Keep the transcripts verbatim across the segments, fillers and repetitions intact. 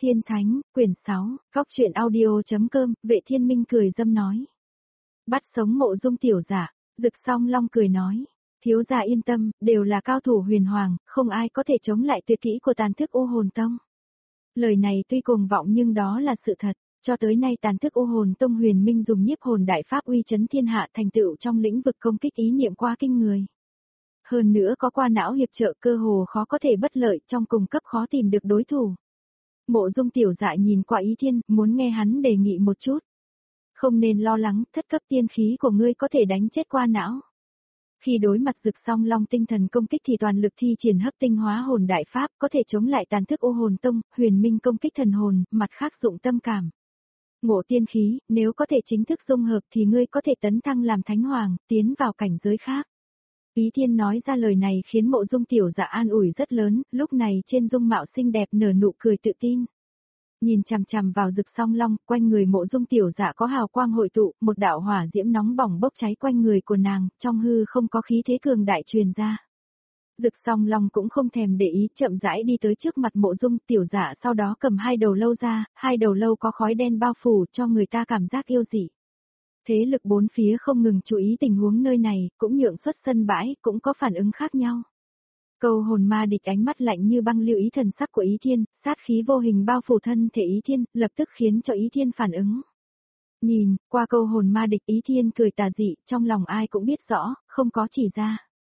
Tiên Thánh, quyển sáu, Góc truyện audio.com, Vệ Thiên Minh cười dâm nói. Bắt sống Mộ Dung tiểu dạ, Dực Song Long cười nói. Thiếu gia yên tâm, đều là cao thủ huyền hoàng, không ai có thể chống lại tuyệt kỹ của tàn thức U Hồn Tông. Lời này tuy cuồng vọng nhưng đó là sự thật, cho tới nay tàn thức U Hồn Tông huyền minh dùng nhiếp hồn đại pháp uy chấn thiên hạ thành tựu trong lĩnh vực công kích ý niệm qua kinh người. Hơn nữa có qua não hiệp trợ cơ hồ khó có thể bất lợi trong cùng cấp khó tìm được đối thủ. Mộ Dung tiểu dạ nhìn qua Ý Thiên, muốn nghe hắn đề nghị một chút. Không nên lo lắng, thất cấp tiên khí của ngươi có thể đánh chết qua não. Khi đối mặt Dực Song Long tinh thần công kích thì toàn lực thi triển hấp tinh hóa hồn đại pháp có thể chống lại tàn thức U Hồn Tông, huyền minh công kích thần hồn, mặt khác dụng tâm cảm. Ngộ tiên khí, nếu có thể chính thức dung hợp thì ngươi có thể tấn thăng làm thánh hoàng, tiến vào cảnh giới khác. Ý Thiên nói ra lời này khiến Mộ Dung tiểu dạ an ủi rất lớn, lúc này trên dung mạo xinh đẹp nở nụ cười tự tin. Nhìn chằm chằm vào Dực Song Long, quanh người Mộ Dung tiểu dạ có hào quang hội tụ, một đạo hỏa diễm nóng bỏng bốc cháy quanh người của nàng, trong hư không có khí thế cường đại truyền ra. Dực Song Long cũng không thèm để ý, chậm rãi đi tới trước mặt Mộ Dung tiểu dạ, sau đó cầm hai đầu lâu ra, hai đầu lâu có khói đen bao phủ cho người ta cảm giác yêu dị. Thế lực bốn phía không ngừng chú ý tình huống nơi này, cũng nhượng xuất sân bãi, cũng có phản ứng khác nhau. Câu hồn ma địch ánh mắt lạnh như băng lưu ý thần sắc của Ý Thiên, sát khí vô hình bao phủ thân thể Ý Thiên, lập tức khiến cho Ý Thiên phản ứng. Nhìn, qua câu hồn ma địch Ý Thiên cười tà dị, trong lòng ai cũng biết rõ, không có chỉ ra.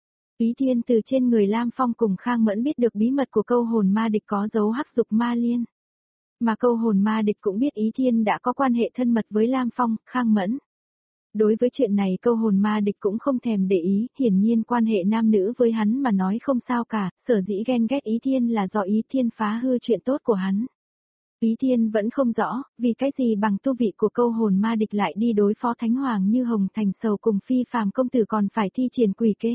Ý Thiên từ trên người Lam Phong cùng Khang Mẫn biết được bí mật của câu hồn ma địch có dấu hắc dục ma liên. Mà câu hồn ma địch cũng biết Ý Thiên đã có quan hệ thân mật với Lam Phong, Khang Mẫn. Đối với chuyện này câu hồn ma địch cũng không thèm để ý, hiển nhiên quan hệ nam nữ với hắn mà nói không sao cả, sở dĩ ghen ghét Ý Thiên là do Ý Thiên phá hư chuyện tốt của hắn. Ý Thiên vẫn không rõ, vì cái gì bằng tu vị của câu hồn ma địch lại đi đối phó Thánh Hoàng như Hồng Thành Sầu cùng Phi Phàm công tử còn phải thi triển quỷ kế.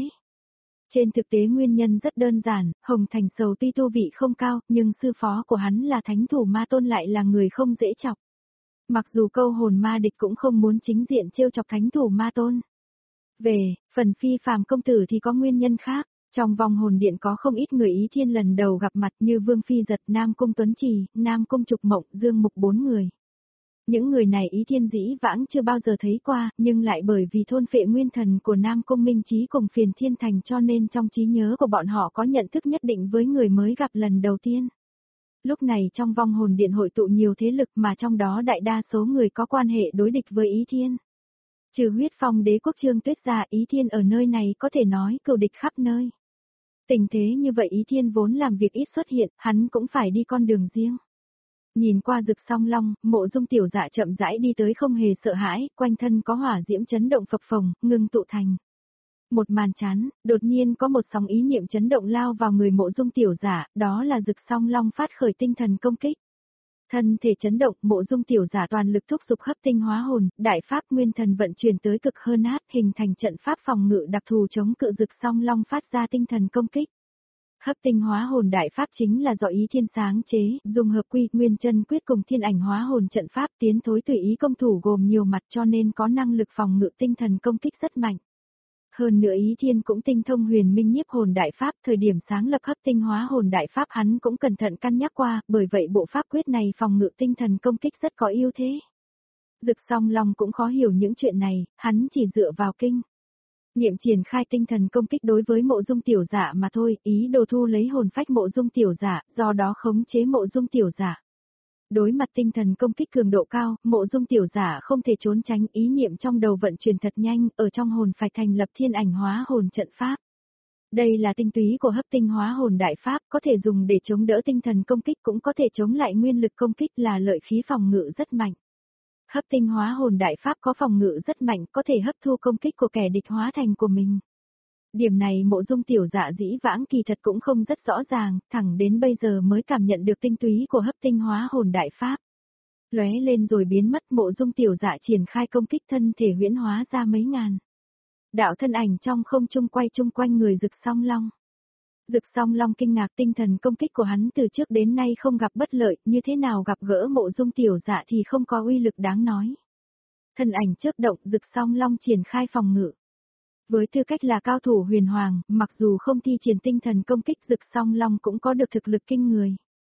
Trên thực tế nguyên nhân rất đơn giản, Hồng Thành Sầu tuy tu vị không cao, nhưng sư phó của hắn là Thánh Thủ Ma Tôn lại là người không dễ chọc. Mặc dù câu hồn ma địch cũng không muốn chính diện trêu chọc Thánh Thủ Ma Tôn. Về, phần Phi Phàm công tử thì có nguyên nhân khác, trong vòng hồn điện có không ít người Ý Thiên lần đầu gặp mặt như Vương Phi Giật, Nam Cung Tuấn Trì, Nam Cung Trục Mộng, Dương Mục bốn người. Những người này Ý Thiên dĩ vãng chưa bao giờ thấy qua, nhưng lại bởi vì thôn phệ nguyên thần của Nam Cung Minh Chí cùng Phiền Thiên Thành cho nên trong trí nhớ của bọn họ có nhận thức nhất định với người mới gặp lần đầu tiên. Lúc này trong vong hồn điện hội tụ nhiều thế lực mà trong đó đại đa số người có quan hệ đối địch với Ý Thiên. Trừ huyết phong đế quốc Trương Tuyết ra Ý Thiên ở nơi này có thể nói cừu địch khắp nơi. Tình thế như vậy Ý Thiên vốn làm việc ít xuất hiện, hắn cũng phải đi con đường riêng. Nhìn qua Dực Song Long, Mộ Dung tiểu dạ chậm rãi đi tới không hề sợ hãi, quanh thân có hỏa diễm chấn động phập phồng, ngưng tụ thành một màn chán, đột nhiên có một sóng ý niệm chấn động lao vào người Mộ Dung tiểu dạ, đó là Dực Song Long phát khởi tinh thần công kích. Thân thể chấn động, Mộ Dung tiểu dạ toàn lực thúc giục hấp tinh hóa hồn, đại pháp nguyên thần vận chuyển tới cực hơn át, hình thành trận pháp phòng ngự đặc thù chống cự Dực Song Long phát ra tinh thần công kích. Hấp tinh hóa hồn đại pháp chính là do Ý Thiên sáng chế, dùng hợp quy, nguyên chân quyết cùng thiên ảnh hóa hồn trận pháp tiến thối tùy ý công thủ gồm nhiều mặt cho nên có năng lực phòng ngự tinh thần công kích rất mạnh. Hơn nữa Ý Thiên cũng tinh thông huyền minh nhiếp hồn đại pháp, thời điểm sáng lập hấp tinh hóa hồn đại pháp hắn cũng cẩn thận cân nhắc qua, bởi vậy bộ pháp quyết này phòng ngự tinh thần công kích rất có ưu thế. Dực Song Long cũng khó hiểu những chuyện này, hắn chỉ dựa vào kinh nghiệm triển khai tinh thần công kích đối với Mộ Dung tiểu dạ mà thôi, ý đồ thu lấy hồn phách Mộ Dung tiểu dạ, do đó khống chế Mộ Dung tiểu dạ. Đối mặt tinh thần công kích cường độ cao, Mộ Dung tiểu giả không thể trốn tránh, ý niệm trong đầu vận chuyển thật nhanh, ở trong hồn phải thành lập thiên ảnh hóa hồn trận pháp. Đây là tinh túy của hấp tinh hóa hồn đại pháp, có thể dùng để chống đỡ tinh thần công kích cũng có thể chống lại nguyên lực công kích là lợi khí phòng ngự rất mạnh. Hấp tinh hóa hồn đại pháp có phòng ngự rất mạnh, có thể hấp thu công kích của kẻ địch hóa thành của mình. Điểm này Mộ Dung tiểu dạ dĩ vãng kỳ thật cũng không rất rõ ràng, thẳng đến bây giờ mới cảm nhận được tinh túy của hấp tinh hóa hồn đại pháp. Lóe lên rồi biến mất, Mộ Dung tiểu dạ triển khai công kích, thân thể huyễn hóa ra mấy ngàn đạo thân ảnh trong không trung quay chung quanh người Dực Song Long. Dực Song Long kinh ngạc, tinh thần công kích của hắn từ trước đến nay không gặp bất lợi, như thế nào gặp gỡ Mộ Dung tiểu dạ thì không có uy lực đáng nói. Thân ảnh chớp động, Dực Song Long triển khai phòng ngự. Với tư cách là cao thủ huyền hoàng, mặc dù không thi triển tinh thần công kích, Dực Song Long cũng có được thực lực kinh người.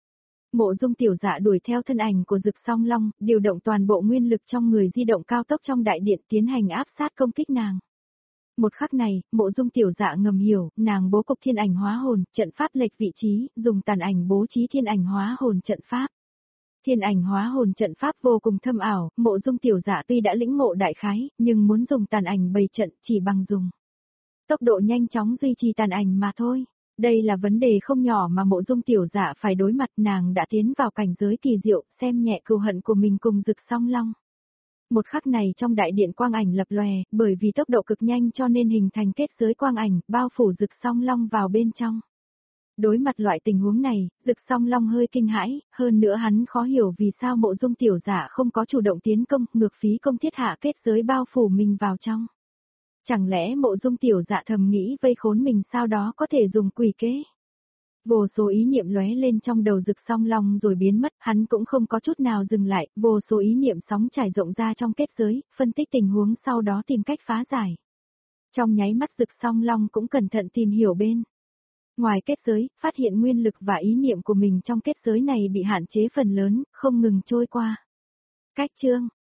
Mộ Dung Tiểu Dạ đuổi theo thân ảnh của Dực Song Long, điều động toàn bộ nguyên lực trong người di động cao tốc trong đại điện tiến hành áp sát công kích nàng. Một khắc này, Mộ Dung Tiểu Dạ ngầm hiểu, nàng bố cục thiên ảnh hóa hồn, trận pháp lệch vị trí, dùng tàn ảnh bố trí thiên ảnh hóa hồn trận pháp. Thiên ảnh hóa hồn trận pháp vô cùng thâm ảo, Mộ Dung Tiểu Dạ tuy đã lĩnh ngộ đại khái, nhưng muốn dùng tàn ảnh bày trận chỉ bằng dùng tốc độ nhanh chóng duy trì tàn ảnh mà thôi. Đây là vấn đề không nhỏ mà Mộ Dung Tiểu Dạ phải đối mặt, nàng đã tiến vào cảnh giới kỳ diệu, xem nhẹ cừu hận của mình cùng Dực Song Long. Một khắc này trong đại điện quang ảnh lập lòe, bởi vì tốc độ cực nhanh cho nên hình thành kết giới quang ảnh, bao phủ Dực Song Long vào bên trong. Đối mặt loại tình huống này, Dực Song Long hơi kinh hãi, hơn nữa hắn khó hiểu vì sao Mộ Dung Tiểu Dạ không có chủ động tiến công, ngược phí công thiết hạ kết giới bao phủ mình vào trong. Chẳng lẽ Mộ Dung Tiểu Dạ thầm nghĩ vây khốn mình sau đó có thể dùng quỷ kế? Vô số ý niệm lóe lên trong đầu Dực Song Long rồi biến mất, hắn cũng không có chút nào dừng lại, vô số ý niệm sóng trải rộng ra trong kết giới, phân tích tình huống sau đó tìm cách phá giải. Trong nháy mắt Dực Song Long cũng cẩn thận tìm hiểu bên ngoài kết giới, phát hiện nguyên lực và ý niệm của mình trong kết giới này bị hạn chế phần lớn, không ngừng trôi qua. Cách chương